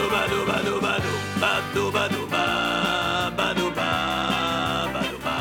badu, badu, badu, badu, badu, badu, ba, badu, ba, badu, ba.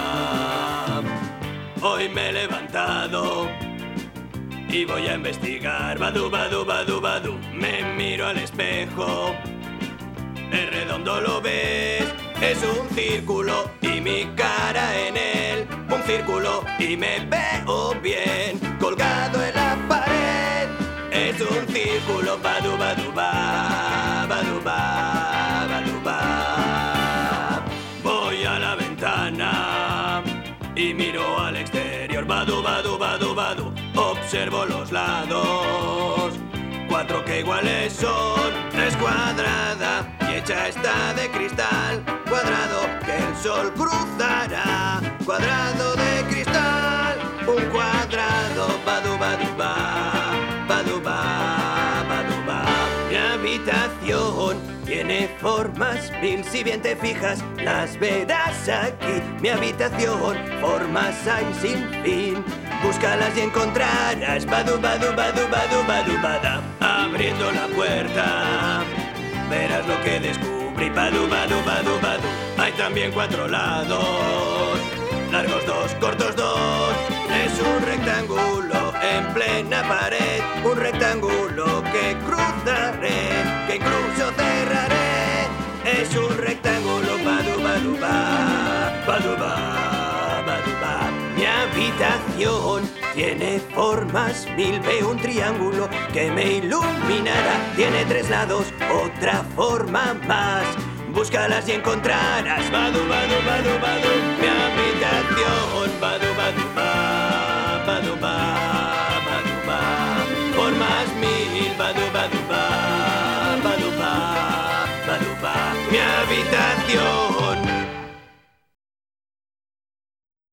Hoy me he levantado y voy a investigar. Badu, badu, badu, badu. Me miro al espejo. Es redondo, ¿lo ves? Es un círculo y mi cara en él. Un círculo y me veo bien. Colgado en la pared. Es un círculo. Badu, badu, ba, badu, ba, badu, ba. Voy a la ventana y miro al exterior. Badu, badu, badu, badu. Observo los lados. 4 que iguales son. 3 cuadrada y hecha está de cristal. Cuadrado que el sol cruzará. Cuadrado de cristal. Un cuadrado. Badu, badu, ba, badu, ba, badu, ba. Mi habitación tiene formas 1000. Si bien te fijas, las verás aquí. Mi habitación, formas hay sin fin. Búscalas y encontrarás. Badu, badu, badu, badu, badu, bada. Abriendo la puerta, verás lo que descubrí. Badu, badu, badu, badu. Hay también 4 lados. Largos 2, cortos 2. Es un rectángulo en plena pared. Un rectángulo que cruzaré, que incluso cerraré. Es un rectángulo. Badu, badu, ba, badu, ba, badu, ba. Mi habitación tiene formas 1000. Veo un triángulo que me iluminará. Tiene 3 lados, otra forma más. Búscalas y encontrarás. Badu, badu, badu, badu. Mi habitación. Badu, badu, ba, badu, ba.